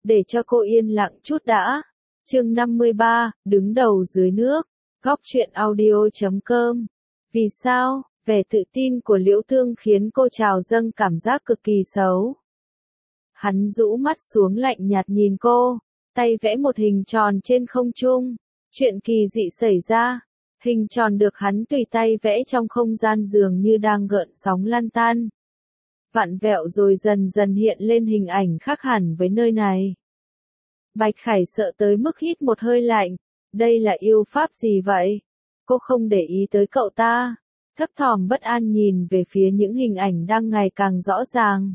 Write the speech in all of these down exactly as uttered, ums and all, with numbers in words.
để cho cô yên lặng chút đã. Chương năm mươi ba, đứng đầu dưới nước. Góc truyện audio chấm com. Vì sao? Vẻ tự tin của Liễu Thương khiến cô trào dâng cảm giác cực kỳ xấu. Hắn rũ mắt xuống lạnh nhạt nhìn cô, tay vẽ một hình tròn trên không trung. Chuyện kỳ dị xảy ra, hình tròn được hắn tùy tay vẽ trong không gian dường như đang gợn sóng lan tan. Vặn vẹo rồi dần dần hiện lên hình ảnh khác hẳn với nơi này. Bạch Khải sợ tới mức hít một hơi lạnh, đây là yêu pháp gì vậy? Cô không để ý tới cậu ta, thấp thỏm bất an nhìn về phía những hình ảnh đang ngày càng rõ ràng.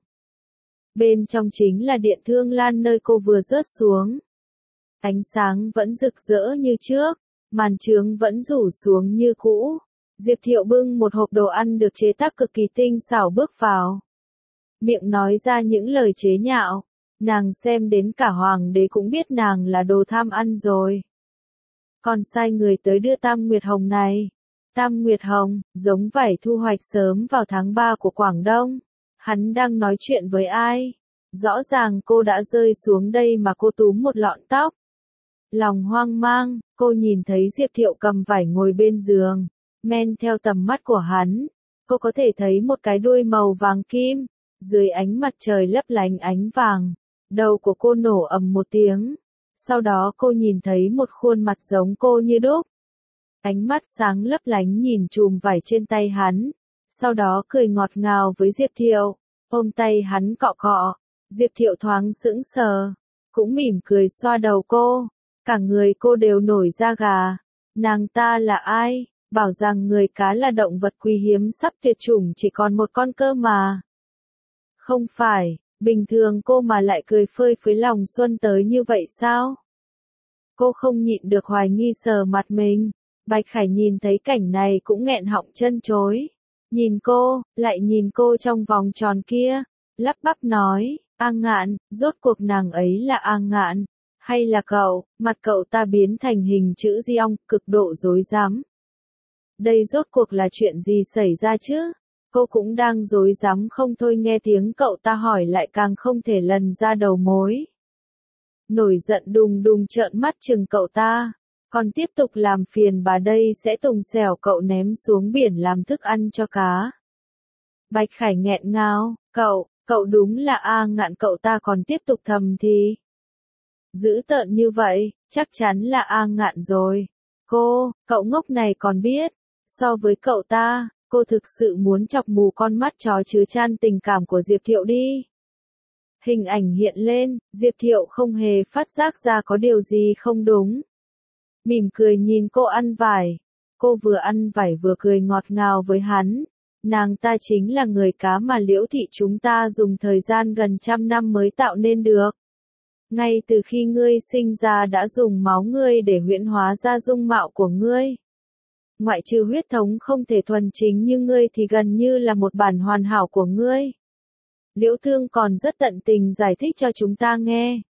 Bên trong chính là Điện Thương Lan nơi cô vừa rớt xuống. Ánh sáng vẫn rực rỡ như trước, màn trướng vẫn rủ xuống như cũ. Diệp Thiệu bưng một hộp đồ ăn được chế tác cực kỳ tinh xảo bước vào. Miệng nói ra những lời chế nhạo, nàng xem đến cả hoàng đế cũng biết nàng là đồ tham ăn rồi. Còn sai người tới đưa Tam Nguyệt Hồng này. Tam Nguyệt Hồng, giống vải thu hoạch sớm vào tháng ba của Quảng Đông. Hắn đang nói chuyện với ai? Rõ ràng cô đã rơi xuống đây mà cô túm một lọn tóc. Lòng hoang mang, cô nhìn thấy Diệp Thiệu cầm vải ngồi bên giường, men theo tầm mắt của hắn. Cô có thể thấy một cái đuôi màu vàng kim, dưới ánh mặt trời lấp lánh ánh vàng. Đầu của cô nổ ầm một tiếng. Sau đó cô nhìn thấy một khuôn mặt giống cô như đúc. Ánh mắt sáng lấp lánh nhìn chùm vải trên tay hắn. Sau đó cười ngọt ngào với Diệp Thiệu, ôm tay hắn cọ cọ. Diệp Thiệu thoáng sững sờ, cũng mỉm cười xoa đầu cô. Cả người cô đều nổi da gà. Nàng ta là ai? Bảo rằng người cá là động vật quý hiếm sắp tuyệt chủng chỉ còn một con cơ mà. Không phải, bình thường cô mà lại cười phơi phới lòng xuân tới như vậy sao? Cô không nhịn được hoài nghi sờ mặt mình. Bạch Khải nhìn thấy cảnh này cũng nghẹn họng chân chối. Nhìn cô, lại nhìn cô trong vòng tròn kia, lắp bắp nói, A Ngạn, rốt cuộc nàng ấy là A Ngạn, hay là cậu? Mặt cậu ta biến thành hình chữ di ong, cực độ rối rắm. Đây rốt cuộc là chuyện gì xảy ra chứ? Cô cũng đang rối rắm không thôi, nghe tiếng cậu ta hỏi lại càng không thể lần ra đầu mối. Nổi giận đùng đùng trợn mắt chừng cậu ta, còn tiếp tục làm phiền bà đây sẽ tùng xẻo cậu ném xuống biển làm thức ăn cho cá. Bạch Khải nghẹn ngào, cậu, cậu đúng là A Ngạn, cậu ta còn tiếp tục thầm thì. Dữ tợn như vậy, chắc chắn là A Ngạn rồi. Cô, cậu ngốc này còn biết, so với cậu ta, cô thực sự muốn chọc mù con mắt chó chứa chan tình cảm của Diệp Thiệu đi. Hình ảnh hiện lên, Diệp Thiệu không hề phát giác ra có điều gì không đúng. Mỉm cười nhìn cô ăn vải. Cô vừa ăn vải vừa cười ngọt ngào với hắn. Nàng ta chính là người cá mà Liễu thị chúng ta dùng thời gian gần trăm năm mới tạo nên được. Ngay từ khi ngươi sinh ra đã dùng máu ngươi để huyễn hóa ra dung mạo của ngươi. Ngoại trừ huyết thống không thể thuần chính như ngươi thì gần như là một bản hoàn hảo của ngươi. Liễu Thương còn rất tận tình giải thích cho chúng ta nghe.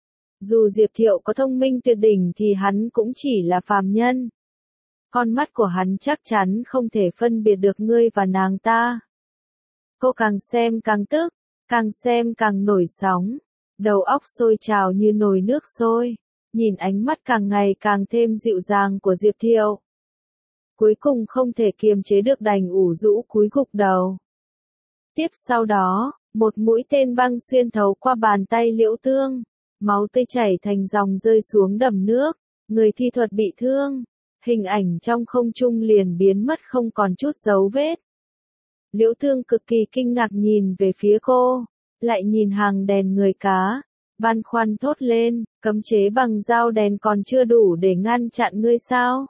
Dù Diệp Thiệu có thông minh tuyệt đỉnh thì hắn cũng chỉ là phàm nhân. Con mắt của hắn chắc chắn không thể phân biệt được ngươi và nàng ta. Cô càng xem càng tức, càng xem càng nổi sóng. Đầu óc sôi trào như nồi nước sôi. Nhìn ánh mắt càng ngày càng thêm dịu dàng của Diệp Thiệu. Cuối cùng không thể kiềm chế được đành ủ rũ cúi gục đầu. Tiếp sau đó, một mũi tên băng xuyên thấu qua bàn tay Liễu Thương. Máu tươi chảy thành dòng rơi xuống đầm nước. Người thi thuật bị thương. Hình ảnh trong không trung liền biến mất không còn chút dấu vết. Liễu Thương cực kỳ kinh ngạc nhìn về phía cô. Lại nhìn hàng đèn người cá. Băn khoăn thốt lên, cấm chế bằng dao đèn còn chưa đủ để ngăn chặn ngươi sao?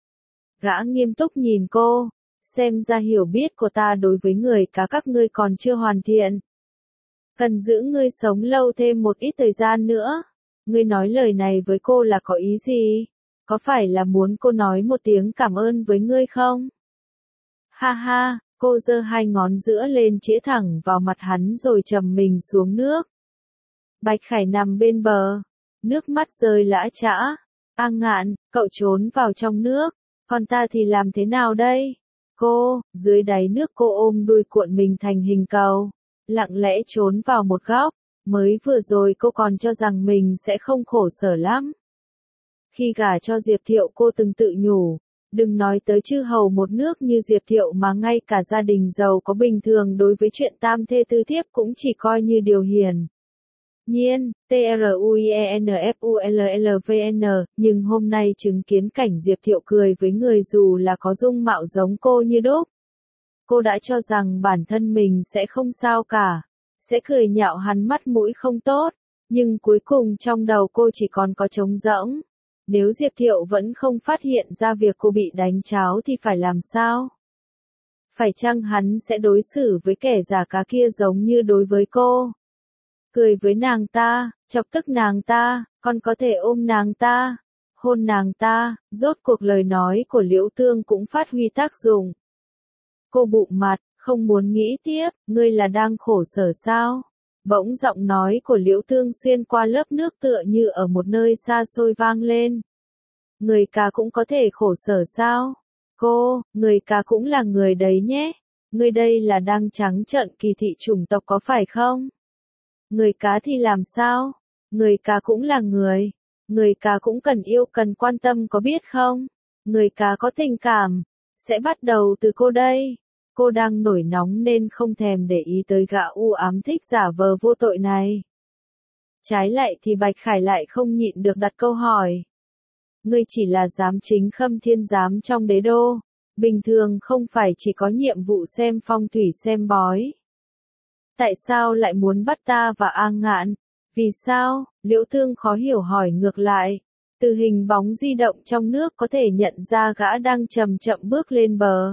Gã nghiêm túc nhìn cô. Xem ra hiểu biết của ta đối với người cá các ngươi còn chưa hoàn thiện. Cần giữ ngươi sống lâu thêm một ít thời gian nữa. Ngươi nói lời này với cô là có ý gì? Có phải là muốn cô nói một tiếng cảm ơn với ngươi không? Ha ha, cô giơ hai ngón giữa lên chĩa thẳng vào mặt hắn rồi trầm mình xuống nước. Bạch Khải nằm bên bờ, nước mắt rơi lã chã. A Ngạn, cậu trốn vào trong nước, còn ta thì làm thế nào đây? Cô, dưới đáy nước cô ôm đuôi cuộn mình thành hình cầu, lặng lẽ trốn vào một góc, Mới vừa rồi cô còn cho rằng mình sẽ không khổ sở lắm. Khi gả cho Diệp Thiệu cô từng tự nhủ, đừng nói tới chư hầu một nước như Diệp Thiệu mà ngay cả gia đình giàu có bình thường đối với chuyện tam thê tứ thiếp cũng chỉ coi như điều hiển nhiên, T R U I E N F U L L V N, nhưng hôm nay chứng kiến cảnh Diệp Thiệu cười với người dù là có dung mạo giống cô như đúc. Cô đã cho rằng bản thân mình sẽ không sao cả, sẽ cười nhạo hắn mắt mũi không tốt, nhưng cuối cùng trong đầu cô chỉ còn có trống rỗng. Nếu Diệp Thiệu vẫn không phát hiện ra việc cô bị đánh tráo thì phải làm sao? Phải chăng hắn sẽ đối xử với kẻ giả cá kia giống như đối với cô? Cười với nàng ta, chọc tức nàng ta, còn có thể ôm nàng ta, hôn nàng ta, rốt cuộc lời nói của Liễu Tương cũng phát huy tác dụng. Cô bụng mặt, không muốn nghĩ tiếp, ngươi là đang khổ sở sao? Bỗng giọng nói của Liễu Tương xuyên qua lớp nước tựa như ở một nơi xa xôi vang lên. Người ca cũng có thể khổ sở sao? Cô, người ca cũng là người đấy nhé. Ngươi đây là đang trắng trợn kỳ thị chủng tộc có phải không? Người cá thì làm sao? Người cá cũng là người. Người cá cũng cần yêu cần quan tâm có biết không? Người cá có tình cảm. Sẽ bắt đầu từ cô đây. Cô đang nổi nóng nên không thèm để ý tới gã u ám thích giả vờ vô tội này. Trái lại thì Bạch Khải lại không nhịn được đặt câu hỏi. Ngươi chỉ là giám chính Khâm Thiên giám trong đế đô. Bình thường không phải chỉ có nhiệm vụ xem phong thủy xem bói. Tại sao lại muốn bắt ta và A Ngạn? Vì sao? Liễu Tương khó hiểu hỏi ngược lại. Từ hình bóng di động trong nước có thể nhận ra gã đang chậm chậm bước lên bờ.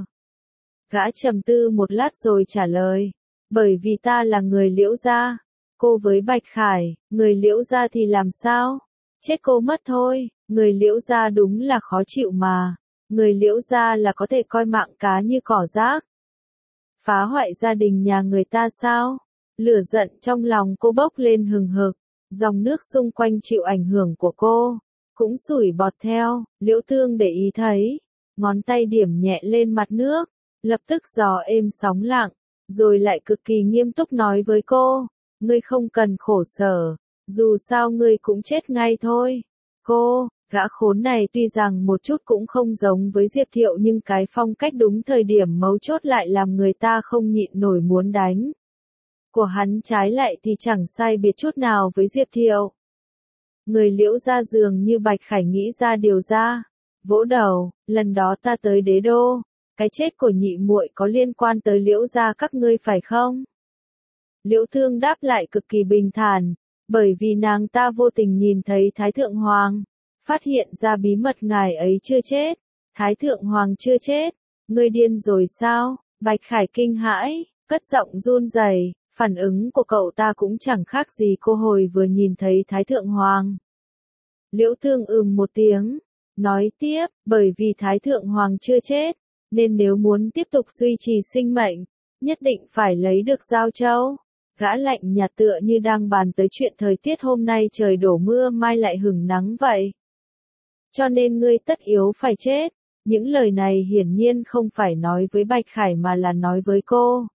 Gã trầm tư một lát rồi trả lời. Bởi vì ta là người Liễu gia. Cô với Bạch Khải, người Liễu gia thì làm sao? Chết cô mất thôi, người Liễu gia đúng là khó chịu mà. Người Liễu gia là có thể coi mạng cá như cỏ rác. Phá hoại gia đình nhà người ta sao? Lửa giận trong lòng cô bốc lên hừng hực, dòng nước xung quanh chịu ảnh hưởng của cô, cũng sủi bọt theo. Liễu Tương để ý thấy, ngón tay điểm nhẹ lên mặt nước, lập tức gió êm sóng lặng, rồi lại cực kỳ nghiêm túc nói với cô, ngươi không cần khổ sở, dù sao ngươi cũng chết ngay thôi. Cô, gã khốn này tuy rằng một chút cũng không giống với Diệp Thiệu nhưng cái phong cách đúng thời điểm mấu chốt lại làm người ta không nhịn nổi muốn đánh. Của hắn trái lại thì chẳng sai biệt chút nào với Diệp Thiệu. Người Liễu gia dường như Bạch Khải nghĩ ra điều ra, vỗ đầu, lần đó ta tới đế đô, cái chết của nhị muội có liên quan tới Liễu gia các ngươi phải không? Liễu Thương đáp lại cực kỳ bình thản, bởi vì nàng ta vô tình nhìn thấy Thái Thượng Hoàng, phát hiện ra bí mật ngài ấy chưa chết. Thái Thượng Hoàng chưa chết, ngươi điên rồi sao? Bạch Khải kinh hãi, cất giọng run rẩy. Phản ứng của cậu ta cũng chẳng khác gì cô hồi vừa nhìn thấy Thái Thượng Hoàng. Liễu Thương ừm một tiếng, nói tiếp, bởi vì Thái Thượng Hoàng chưa chết, nên nếu muốn tiếp tục duy trì sinh mệnh, nhất định phải lấy được Giao Châu. Gã lạnh nhạt tựa như đang bàn tới chuyện thời tiết hôm nay trời đổ mưa mai lại hửng nắng vậy. Cho nên ngươi tất yếu phải chết. Những lời này hiển nhiên không phải nói với Bạch Khải mà là nói với cô.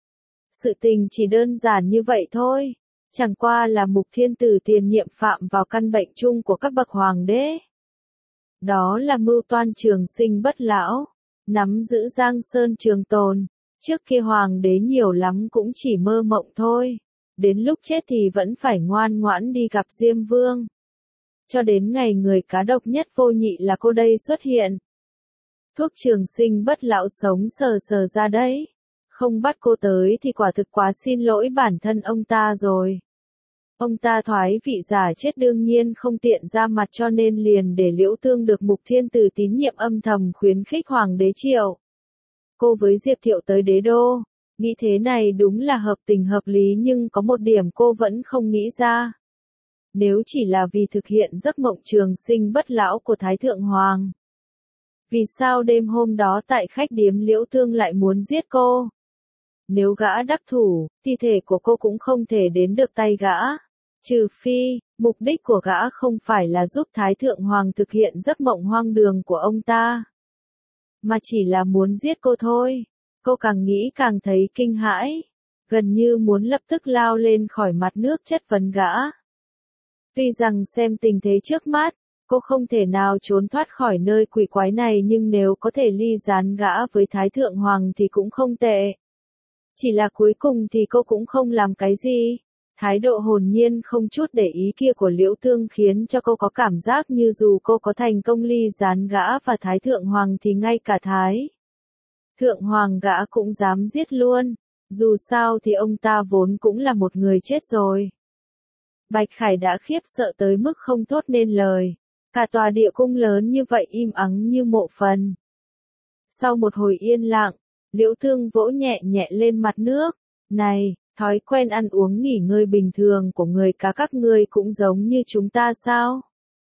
Sự tình chỉ đơn giản như vậy thôi, chẳng qua là Mục Thiên Tử tiền nhiệm phạm vào căn bệnh chung của các bậc hoàng đế. Đó là mưu toan trường sinh bất lão, nắm giữ Giang Sơn trường tồn, trước kia hoàng đế nhiều lắm cũng chỉ mơ mộng thôi, đến lúc chết thì vẫn phải ngoan ngoãn đi gặp Diêm Vương. Cho đến ngày người cá độc nhất vô nhị là cô đây xuất hiện. Thuốc trường sinh bất lão sống sờ sờ ra đấy. Không bắt cô tới thì quả thực quá xin lỗi bản thân ông ta rồi. Ông ta thoái vị giả chết đương nhiên không tiện ra mặt cho nên liền để Liễu Tương được Mục Thiên Tử tín nhiệm âm thầm khuyến khích Hoàng đế Triệu. Cô với Diệp Thiệu tới đế đô, nghĩ thế này đúng là hợp tình hợp lý nhưng có một điểm cô vẫn không nghĩ ra. Nếu chỉ là vì thực hiện giấc mộng trường sinh bất lão của Thái Thượng Hoàng, vì sao đêm hôm đó tại khách điếm Liễu Tương lại muốn giết cô? Nếu gã đắc thủ, thi thể của cô cũng không thể đến được tay gã. Trừ phi, mục đích của gã không phải là giúp Thái Thượng Hoàng thực hiện giấc mộng hoang đường của ông ta, mà chỉ là muốn giết cô thôi. Cô càng nghĩ càng thấy kinh hãi. gần như muốn lập tức lao lên khỏi mặt nước chất vấn gã. Tuy rằng xem tình thế trước mắt, cô không thể nào trốn thoát khỏi nơi quỷ quái này, nhưng nếu có thể ly gián gã với Thái Thượng Hoàng thì cũng không tệ. Chỉ là cuối cùng thì cô cũng không làm cái gì. Thái độ hồn nhiên không chút để ý kia của Liễu Tương khiến cho cô có cảm giác như dù cô có thành công ly gián gã và Thái Thượng Hoàng thì ngay cả Thái Thượng Hoàng gã cũng dám giết luôn. Dù sao thì ông ta vốn cũng là một người chết rồi. Bạch Khải đã khiếp sợ tới mức không thốt nên lời. Cả tòa địa cung lớn như vậy im ắng như mộ phần. Sau một hồi yên lặng, Liễu Tương vỗ nhẹ nhẹ lên mặt nước. Này, thói quen ăn uống nghỉ ngơi bình thường của người cá các ngươi cũng giống như chúng ta sao?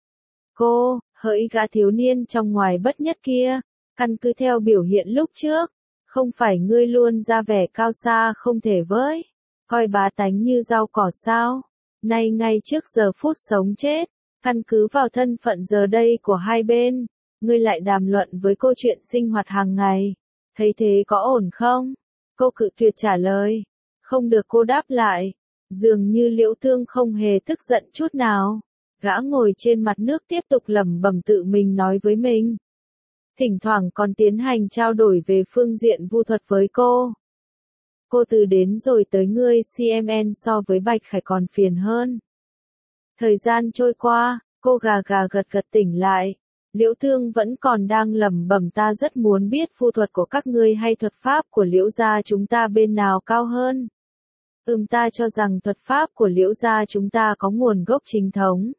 Cô, hỡi gã thiếu niên trong ngoài bất nhất kia, căn cứ theo biểu hiện lúc trước, không phải ngươi luôn ra vẻ cao xa không thể với, coi bá tánh như rau cỏ sao? Nay ngay trước giờ phút sống chết, căn cứ vào thân phận giờ đây của hai bên, ngươi lại đàm luận với cô chuyện sinh hoạt hàng ngày, thấy thế có ổn không? Cô cự tuyệt trả lời, không được cô đáp lại, dường như Liễu Tương không hề tức giận chút nào. Gã ngồi trên mặt nước tiếp tục lẩm bẩm tự mình nói với mình. Thỉnh thoảng còn tiến hành trao đổi về phương diện vu thuật với cô. Cô từ đến rồi tới ngươi xê em en so với Bạch Khải còn phiền hơn. Thời gian trôi qua, cô gà gà gật gật tỉnh lại. Liễu Tương vẫn còn đang lẩm bẩm, ta rất muốn biết vu thuật của các ngươi hay thuật pháp của Liễu gia chúng ta bên nào cao hơn. Ừm, ta cho rằng thuật pháp của Liễu gia chúng ta có nguồn gốc chính thống.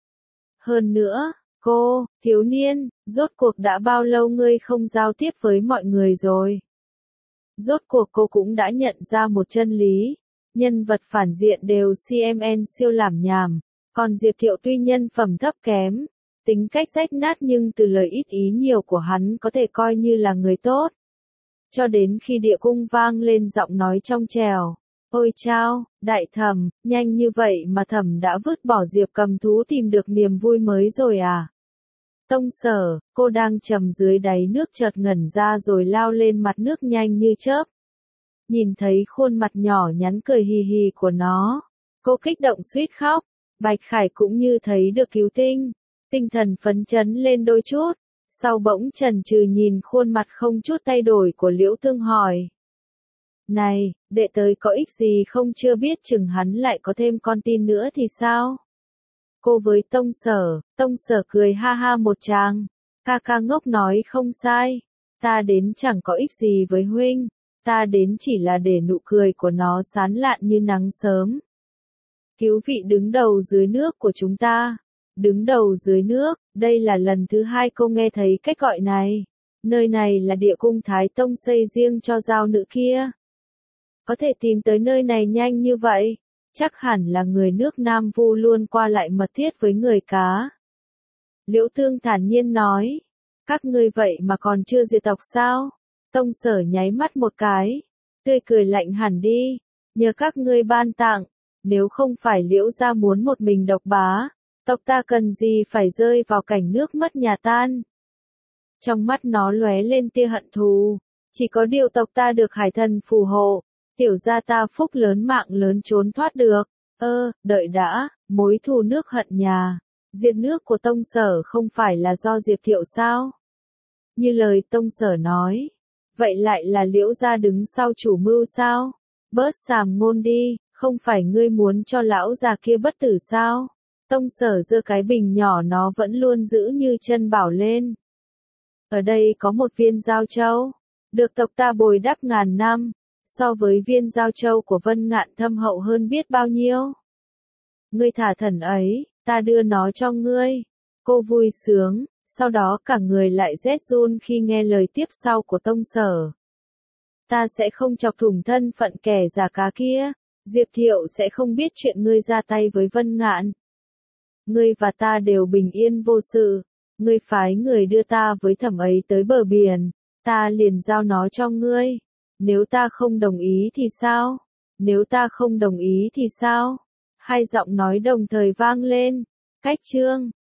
Hơn nữa, cô, thiếu niên, rốt cuộc đã bao lâu ngươi không giao tiếp với mọi người rồi? Rốt cuộc cô cũng đã nhận ra một chân lý, nhân vật phản diện đều xê em en siêu lảm nhảm, còn Diệp Thiệu tuy nhân phẩm thấp kém, tính cách rách nát nhưng từ lời ít ý nhiều của hắn có thể coi như là người tốt. Cho đến khi địa cung vang lên giọng nói trong trẻo. Ôi chao, đại thẩm, nhanh như vậy mà thẩm đã vứt bỏ Diệp Cầm Thú tìm được niềm vui mới rồi à? Tông Sở, cô đang trầm dưới đáy nước chợt ngẩn ra rồi lao lên mặt nước nhanh như chớp. Nhìn thấy khuôn mặt nhỏ nhắn cười hì hì của nó, cô kích động suýt khóc. Bạch Khải cũng như thấy được cứu tinh, tinh thần phấn chấn lên đôi chút, sau bỗng chần chừ nhìn khuôn mặt không chút thay đổi của Liễu Tương hỏi. Này, đệ tới có ích gì không, chưa biết chừng hắn lại có thêm con tin nữa thì sao? Cô với Tông Sở, Tông Sở cười ha ha một tràng, ca ca ngốc nói không sai, ta đến chẳng có ích gì với huynh, ta đến chỉ là để nụ cười của nó sán lạn như nắng sớm. Cứu vị đứng đầu dưới nước của chúng ta, đứng đầu dưới nước, đây là lần thứ hai cô nghe thấy cách gọi này, nơi này là địa cung Thái Tông xây riêng cho giao nữ kia. Có thể tìm tới nơi này nhanh như vậy, chắc hẳn là người nước Nam Vu luôn qua lại mật thiết với người cá. Liễu Tương thản nhiên nói, các ngươi vậy mà còn chưa diệt tộc sao? Tông Sở nháy mắt một cái, tươi cười lạnh hẳn đi, nhờ các ngươi ban tặng, nếu không phải Liễu gia muốn một mình độc bá, tộc ta cần gì phải rơi vào cảnh nước mất nhà tan. Trong mắt nó lóe lên tia hận thù, chỉ có điều tộc ta được hải thần phù hộ. Tiểu gia ta phúc lớn mạng lớn trốn thoát được. Ơ, đợi đã, mối thù nước hận nhà, diệt nước của Tông Sở không phải là do Diệp Thiệu sao? Như lời Tông Sở nói, vậy lại là Liễu gia đứng sau chủ mưu sao? Bớt sàm ngôn đi, không phải ngươi muốn cho lão già kia bất tử sao? Tông Sở giơ cái bình nhỏ nó vẫn luôn giữ như chân bảo lên. Ở đây có một viên giao châu, được tộc ta bồi đắp ngàn năm. So với viên giao châu của Vân Ngạn thâm hậu hơn biết bao nhiêu. Ngươi thả thần ấy, ta đưa nó cho ngươi. Cô vui sướng, sau đó cả người lại rét run khi nghe lời tiếp sau của Tông Sở. Ta sẽ không chọc thủng thân phận kẻ giả cá kia, Diệp Thiệu sẽ không biết chuyện ngươi ra tay với Vân Ngạn. Ngươi và ta đều bình yên vô sự, ngươi phái người đưa ta với thẩm ấy tới bờ biển, ta liền giao nó cho ngươi. Nếu ta không đồng ý thì sao? Nếu ta không đồng ý thì sao? Hai giọng nói đồng thời vang lên. Cách chương